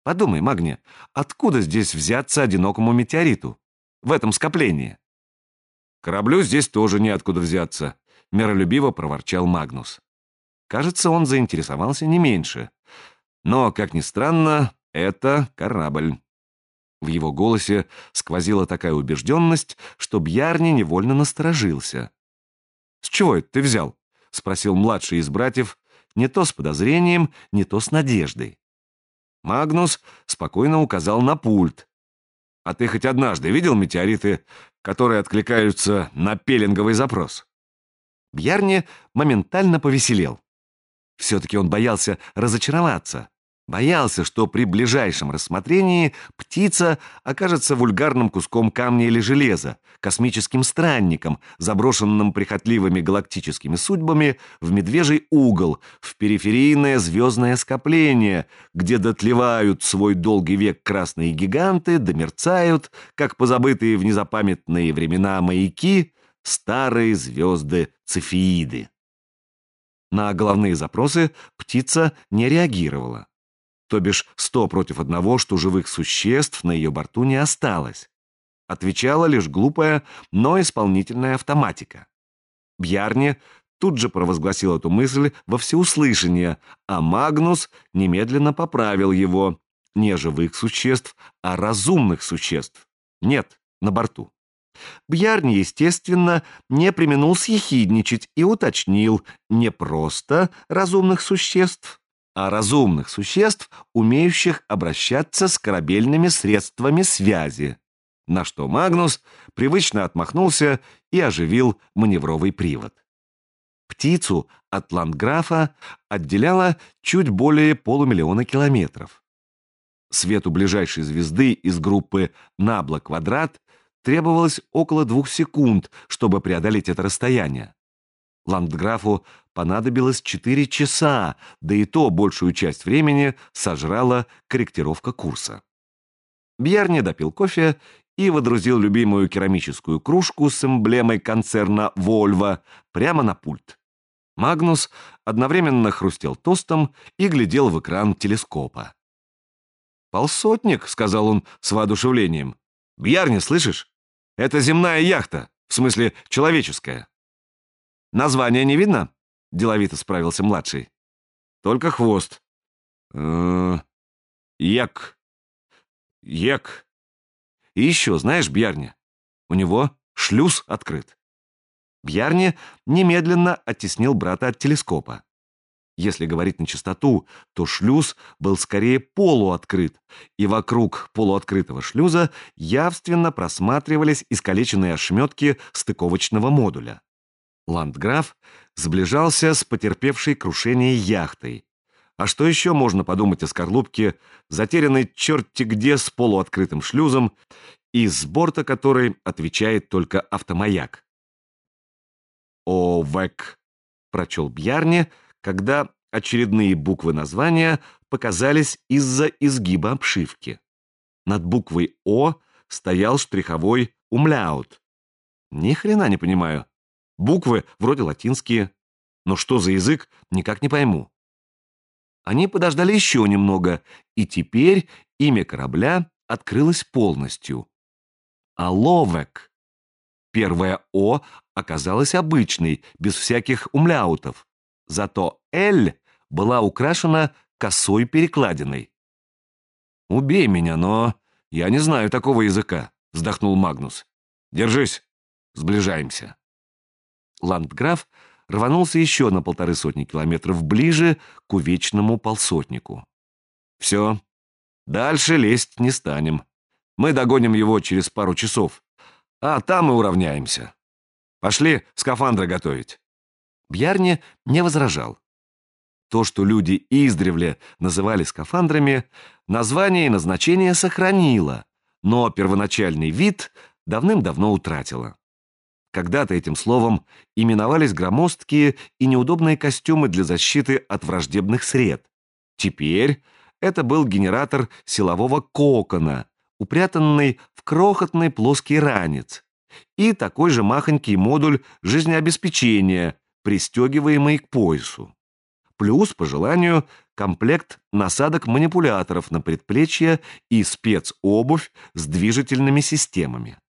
Подумай, Магния, откуда здесь взяться одинокому метеориту? В этом скоплении. Кораблю здесь тоже неоткуда взяться, миролюбиво проворчал Магнус. Кажется, он заинтересовался не меньше. Но, как ни странно, это корабль. В его голосе сквозила такая убежденность, что Бьярни невольно насторожился. «С чего это ты взял?» — спросил младший из братьев, не то с подозрением, не то с надеждой. Магнус спокойно указал на пульт. «А ты хоть однажды видел метеориты, которые откликаются на пеленговый запрос?» Бьярни моментально повеселел. Все-таки он боялся разочароваться. Боялся, что при ближайшем рассмотрении птица окажется вульгарным куском камня или железа, космическим странником, заброшенным прихотливыми галактическими судьбами в медвежий угол, в периферийное звездное скопление, где дотлевают свой долгий век красные гиганты, домерцают, как позабытые в незапамятные времена маяки, старые звезды-цефеиды. На головные запросы птица не реагировала. То бишь 100 против 1, что живых существ на ее борту не осталось. Отвечала лишь глупая, но исполнительная автоматика. Бьярни тут же провозгласил эту мысль во всеуслышание, а Магнус немедленно поправил его. Не живых существ, а разумных существ. Нет, на борту. Бьярни, естественно, не преминул съехидничать и уточнил: не просто разумных существ, а разумных существ, умеющих обращаться с корабельными средствами связи. На что Магнус привычно отмахнулся и оживил маневровый привод. Птицу от Ландграфа отделяло чуть более 500 000 километров. Свету ближайшей звезды из группы Набла-Квадрат требовалось около 2 секунд, чтобы преодолеть это расстояние. Ландграфу понадобилось 4 часа, да и то большую часть времени сожрала корректировка курса. Бьярни допил кофе и водрузил любимую керамическую кружку с эмблемой концерна «Вольво» прямо на пульт. Магнус одновременно хрустел тостом и глядел в экран телескопа. «Полсотник», — сказал он с воодушевлением. «Бьярни, слышишь? Это земная яхта, в смысле человеческая». «Название не видно?» — деловито справился младший. «Только хвост». Як. Як. И еще, знаешь, Бьярни, у него шлюз открыт». Бьярни немедленно оттеснил брата от телескопа. Если говорить на чистоту, то шлюз был скорее полуоткрыт, и вокруг полуоткрытого шлюза явственно просматривались искалеченные ошметки стыковочного модуля. Ландграф сближался с потерпевшей крушение яхтой. А что еще можно подумать о скорлупке, затерянной черти где с полуоткрытым шлюзом, и с борта которой отвечает только автомаяк? «ОВЭК», — прочел Бьярни, когда очередные буквы названия показались из-за изгиба обшивки. Над буквой «О» стоял штриховой умляут. Ни хрена не понимаю. Буквы вроде латинские, но что за язык, никак не пойму. Они подождали еще немного, и теперь имя корабля открылось полностью. Аловек. Первое «О» оказалось обычной, без всяких умляутов. Зато «Л» была украшена косой перекладиной. «Убей меня, но я не знаю такого языка», — вздохнул Магнус. «Держись, сближаемся». Ландграф рванулся еще на 150 километров ближе к увечному полсотнику. «Все, дальше лезть не станем. Мы догоним его через пару часов, а там и уравняемся. Пошли скафандры готовить». Бьярни не возражал. То, что люди издревле называли скафандрами, название и назначение сохранило, но первоначальный вид давным-давно утратило. Когда-то этим словом именовались громоздкие и неудобные костюмы для защиты от враждебных сред. Теперь это был генератор силового кокона, упрятанный в крохотный плоский ранец, и такой же махонький модуль жизнеобеспечения, пристегиваемый к поясу. Плюс, по желанию, комплект насадок-манипуляторов на предплечье и спецобувь с движительными системами.